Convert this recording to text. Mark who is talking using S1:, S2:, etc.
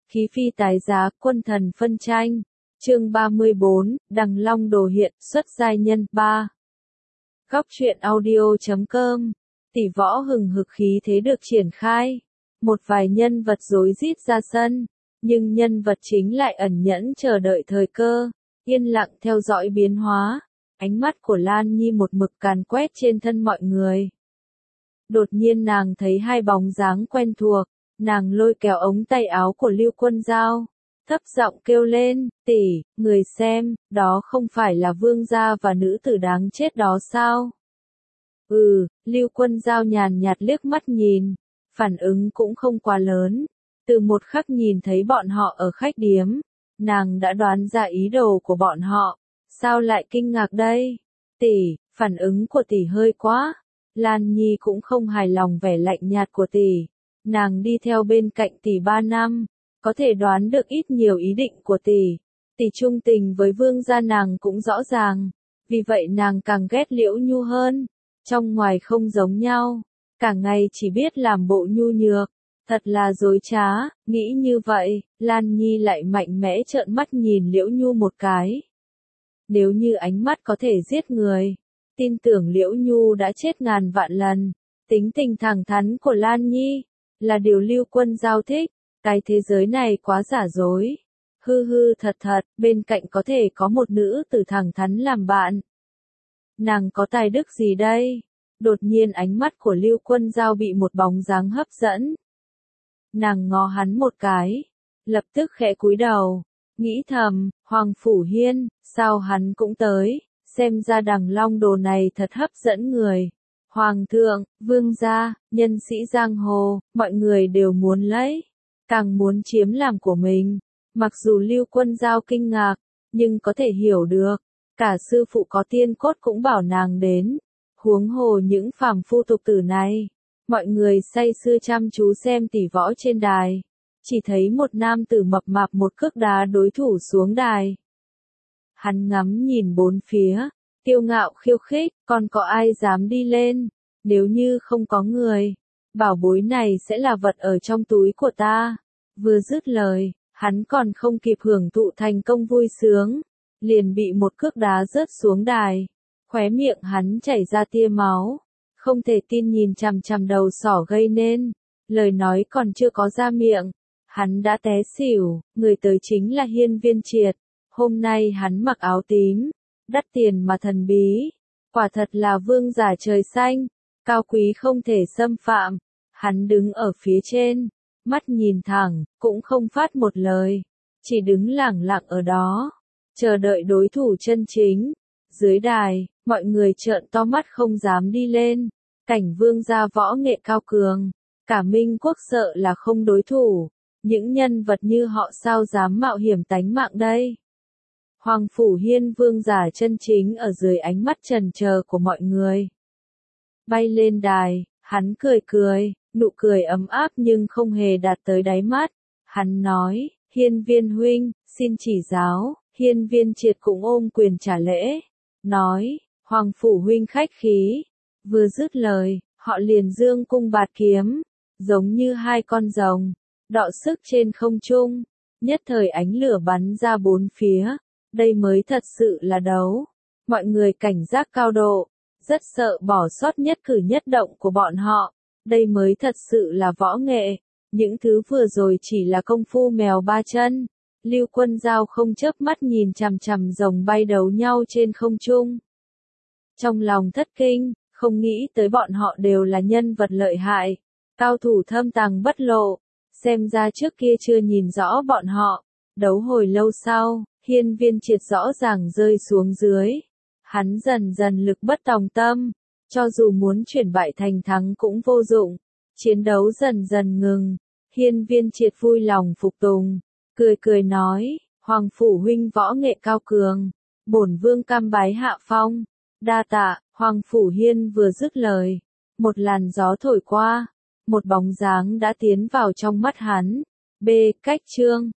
S1: Khí phi tái giá, quân thần phân tranh. Chương 34, Đằng Long đồ hiện, xuất giai nhân 3. Góc truyện audio.com. Tỷ võ hừng hực khí thế được triển khai. Một vài nhân vật rối rít ra sân, nhưng nhân vật chính lại ẩn nhẫn chờ đợi thời cơ, yên lặng theo dõi biến hóa. Ánh mắt của Lan Nhi một mực càn quét trên thân mọi người. Đột nhiên nàng thấy hai bóng dáng quen thuộc, nàng lôi kéo ống tay áo của Lưu Quân Giao, thấp giọng kêu lên, tỷ, người xem, đó không phải là vương gia và nữ tử đáng chết đó sao? Lưu Quân Giao nhàn nhạt liếc mắt nhìn, phản ứng cũng không quá lớn. Từ một khắc nhìn thấy bọn họ ở khách điếm, nàng đã đoán ra ý đồ của bọn họ. Sao lại kinh ngạc đây? Tỷ, phản ứng của tỷ hơi quá. Lan Nhi cũng không hài lòng vẻ lạnh nhạt của tỷ. Nàng đi theo bên cạnh tỷ 3 năm, có thể đoán được ít nhiều ý định của tỷ. Tỷ trung tình với vương gia nàng cũng rõ ràng, vì vậy nàng càng ghét Liễu Nhu hơn. Trong ngoài không giống nhau, cả ngày chỉ biết làm bộ nhu nhược, thật là dối trá. Nghĩ như vậy, Lan Nhi lại mạnh mẽ trợn mắt nhìn Liễu Nhu một cái. Nếu như ánh mắt có thể giết người, tin tưởng Liễu Nhu đã chết ngàn vạn lần. Tính tình thẳng thắn của Lan Nhi là điều Lưu Quân Giao thích. Cái thế giới này quá giả dối. Hư thật thật, bên cạnh có thể có một nữ tử thẳng thắn làm bạn. Nàng có tài đức gì đây? Đột nhiên ánh mắt của Lưu Quân Giao bị một bóng dáng hấp dẫn. Nàng ngó hắn một cái, lập tức khẽ cúi đầu, nghĩ thầm, Hoàng Phủ Hiên, sao hắn cũng tới, xem ra Đằng Long đồ này thật hấp dẫn người. Hoàng thượng, vương gia, nhân sĩ giang hồ, mọi người đều muốn lấy, càng muốn chiếm làm của mình. Mặc dù Lưu Quân Giao kinh ngạc, nhưng có thể hiểu được, cả sư phụ có tiên cốt cũng bảo nàng đến, huống hồ những phàm phu tục tử này. Mọi người say sưa chăm chú xem tỷ võ trên đài, chỉ thấy một nam tử mập mạp một cước đá đối thủ xuống đài. Hắn ngắm nhìn bốn phía, kiêu ngạo khiêu khích, còn có ai dám đi lên? Nếu như không có người, bảo bối này sẽ là vật ở trong túi của ta. Vừa dứt lời, hắn còn không kịp hưởng thụ thành công vui sướng, liền bị một cước đá rớt xuống đài. Khóe miệng hắn chảy ra tia máu, không thể tin nhìn chằm chằm đầu sỏ gây nên. Lời nói còn chưa có ra miệng, hắn đã té xỉu. Người tới chính là Hiên Viên Triệt. Hôm nay hắn mặc áo tím, đắt tiền mà thần bí, quả thật là vương giả trời xanh, cao quý không thể xâm phạm. Hắn đứng ở phía trên, mắt nhìn thẳng, cũng không phát một lời, chỉ đứng lẳng lặng ở đó, chờ đợi đối thủ chân chính. Dưới đài, mọi người trợn to mắt không dám đi lên. Cảnh vương gia võ nghệ cao cường, cả Minh quốc sợ là không đối thủ. Những nhân vật như họ sao dám mạo hiểm tánh mạng đây? Hoàng Phủ Hiên vương giả chân chính ở dưới ánh mắt trần chờ của mọi người. Bay lên đài, hắn cười cười, nụ cười ấm áp nhưng không hề đạt tới đáy mắt. Hắn nói, Hiên Viên huynh, xin chỉ giáo. Hiên Viên Triệt cũng ôm quyền trả lễ, nói, Hoàng Phủ huynh khách khí. Vừa dứt lời, họ liền dương cung bạt kiếm, giống như hai con rồng, đọ sức trên không trung. Nhất thời ánh lửa bắn ra bốn phía. Đây mới thật sự là đấu. Mọi người cảnh giác cao độ, rất sợ bỏ sót nhất cử nhất động của bọn họ. Đây mới thật sự là võ nghệ. Những thứ vừa rồi chỉ là công phu mèo ba chân. Lưu Quân Giao không chớp mắt nhìn chằm chằm rồng bay đấu nhau trên không trung. Trong lòng thất kinh, không nghĩ tới bọn họ đều là nhân vật lợi hại, cao thủ thâm tàng bất lộ. Xem ra trước kia chưa nhìn rõ bọn họ. Đấu hồi lâu sau, Hiên Viên Triệt rõ ràng rơi xuống dưới. Hắn dần dần lực bất tòng tâm, cho dù muốn chuyển bại thành thắng cũng vô dụng. Chiến đấu dần dần ngừng. Hiên Viên Triệt vui lòng phục tùng, cười cười nói, Hoàng Phủ huynh võ nghệ cao cường, bổn vương cam bái hạ phong. Đa tạ. Hoàng Phủ Hiên vừa dứt lời, một làn gió thổi qua, một bóng dáng đã tiến vào trong mắt hắn. Cách chương